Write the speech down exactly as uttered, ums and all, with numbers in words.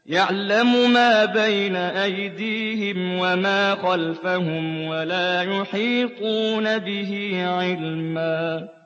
يَعْلَمُ مَا بَيْنَ أَيْدِيهِمْ وَمَا خَلْفَهُمْ وَلَا يُحِيطُونَ بِهِ عِلْمًا